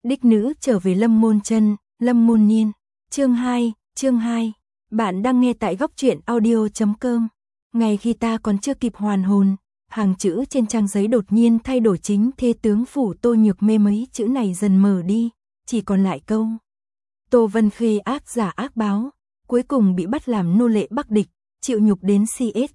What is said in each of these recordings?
Đích nữ trở về Lâm Môn Chân, Lâm Môn Niên. Chương 2. Bạn đang nghe tại góc truyện audio.com. Ngay khi ta còn chưa kịp hoàn hồn, hàng chữ trên trang giấy đột nhiên thay đổi, chính thê tướng phủ Tô Nhược Mê mấy chữ này dần mở đi, chỉ còn lại câu: Tô Vân Khê ác giả ác báo, cuối cùng bị bắt làm nô lệ Bắc địch, chịu nhục đến CS,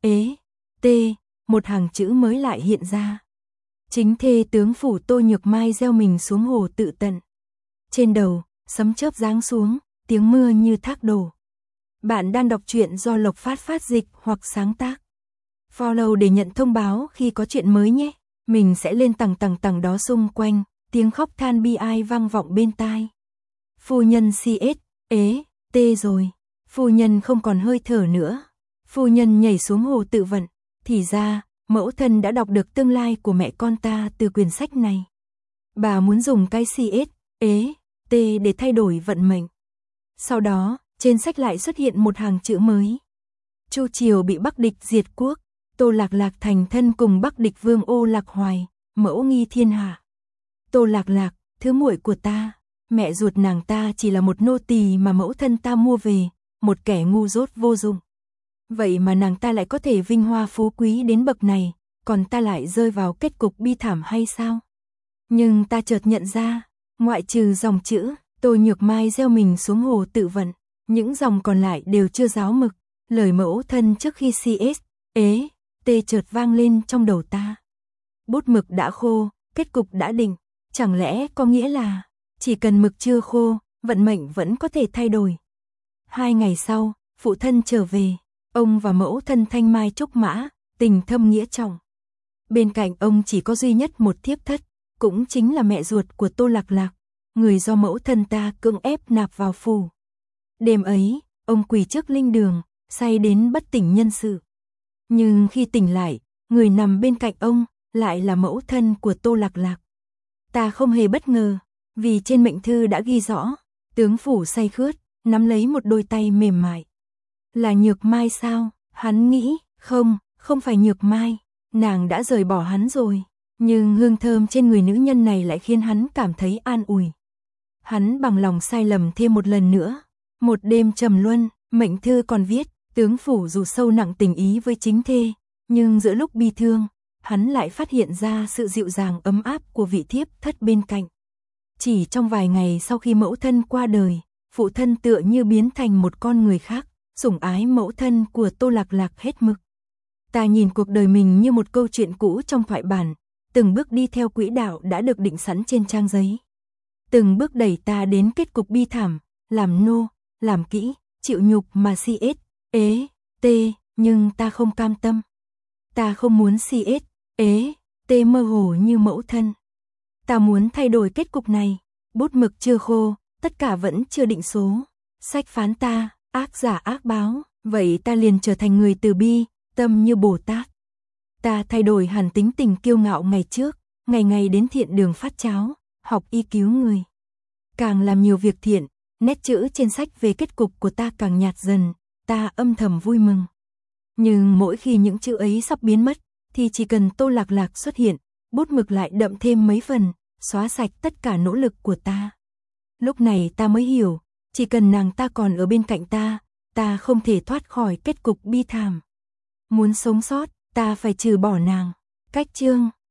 T, một hàng chữ mới lại hiện ra. Chính thê tướng phủ Tô Nhược Mai gieo mình xuống hồ tự tận. Trên đầu, sấm chớp giáng xuống, tiếng mưa như thác đổ. Bạn đang đọc truyện do Lộc phát dịch hoặc sáng tác. Follow để nhận thông báo khi có chuyện mới nhé. Mình sẽ lên tầng đó xung quanh, tiếng khóc than bi ai vang vọng bên tai. Phu nhân CS, T rồi. Phu nhân không còn hơi thở nữa. Phu nhân nhảy xuống hồ tự vận. Thì ra, mẫu thân đã đọc được tương lai của mẹ con ta từ quyển sách này. Bà muốn dùng cái CS, T để thay đổi vận mệnh. Sau đó, trên sách lại xuất hiện một hàng chữ mới. Chu Triều bị Bắc địch diệt quốc, Tô Lạc Lạc thành thân cùng Bắc địch vương Ô Lạc Hoài, mẫu nghi thiên hạ. Tô Lạc Lạc, thứ muội của ta, mẹ ruột nàng ta chỉ là một nô tỳ mà mẫu thân ta mua về, một kẻ ngu dốt vô dụng. Vậy mà nàng ta lại có thể vinh hoa phú quý đến bậc này, còn ta lại rơi vào kết cục bi thảm hay sao? Nhưng ta chợt nhận ra, ngoại trừ dòng chữ Tô Nhược Mai gieo mình xuống hồ tự vận, những dòng còn lại đều chưa ráo mực. Lời mẫu thân trước khi CS, T chợt vang lên trong đầu ta. Bút mực đã khô, kết cục đã định, chẳng lẽ có nghĩa là chỉ cần mực chưa khô, vận mệnh vẫn có thể thay đổi. 2 ngày sau, phụ thân trở về, ông và mẫu thân thanh mai trúc mã, tình thâm nghĩa trọng. Bên cạnh ông chỉ có duy nhất một thiếp thất, cũng chính là mẹ ruột của Tô Lạc Lạc, người do mẫu thân ta cưỡng ép nạp vào phủ. Đêm ấy, ông quỳ trước linh đường, say đến bất tỉnh nhân sự. Nhưng khi tỉnh lại, người nằm bên cạnh ông lại là mẫu thân của Tô Lạc Lạc. Ta không hề bất ngờ, vì trên mệnh thư đã ghi rõ, tướng phủ say khướt, nắm lấy một đôi tay mềm mại. Là Nhược Mai sao? Hắn nghĩ, không phải Nhược Mai, nàng đã rời bỏ hắn rồi. Nhưng hương thơm trên người nữ nhân này lại khiến hắn cảm thấy an ủi. Hắn bằng lòng sai lầm thêm một lần nữa. Một đêm trầm luân, mệnh thư còn viết, tướng phủ dù sâu nặng tình ý với chính thê, nhưng giữa lúc bi thương, hắn lại phát hiện ra sự dịu dàng ấm áp của vị thiếp thất bên cạnh. Chỉ trong vài ngày sau khi mẫu thân qua đời, phụ thân tựa như biến thành một con người khác, sủng ái mẫu thân của Tô Lạc Lạc hết mực. Ta nhìn cuộc đời mình như một câu chuyện cũ trong thoại bản, từng bước đi theo quỹ đạo đã được định sẵn trên trang giấy. Từng bước đẩy ta đến kết cục bi thảm, làm nô, làm kỹ, chịu nhục mà CS, T, nhưng ta không cam tâm. Ta không muốn CS, T mơ hồ như mẫu thân. Ta muốn thay đổi kết cục này, bút mực chưa khô, tất cả vẫn chưa định số. Sách phán ta, ác giả ác báo, vậy ta liền trở thành người từ bi, tâm như Bồ Tát. Ta thay đổi hẳn tính tình kiêu ngạo ngày trước, ngày ngày đến thiện đường phát cháo, học y cứu người. Càng làm nhiều việc thiện, nét chữ trên sách về kết cục của ta càng nhạt dần, ta âm thầm vui mừng. Nhưng mỗi khi những chữ ấy sắp biến mất, thì chỉ cần Tô Lạc Lạc xuất hiện, bút mực lại đậm thêm mấy phần, xóa sạch tất cả nỗ lực của ta. Lúc này ta mới hiểu, chỉ cần nàng ta còn ở bên cạnh ta không thể thoát khỏi kết cục bi thảm. Muốn sống sót, ta phải trừ bỏ nàng. Cách chương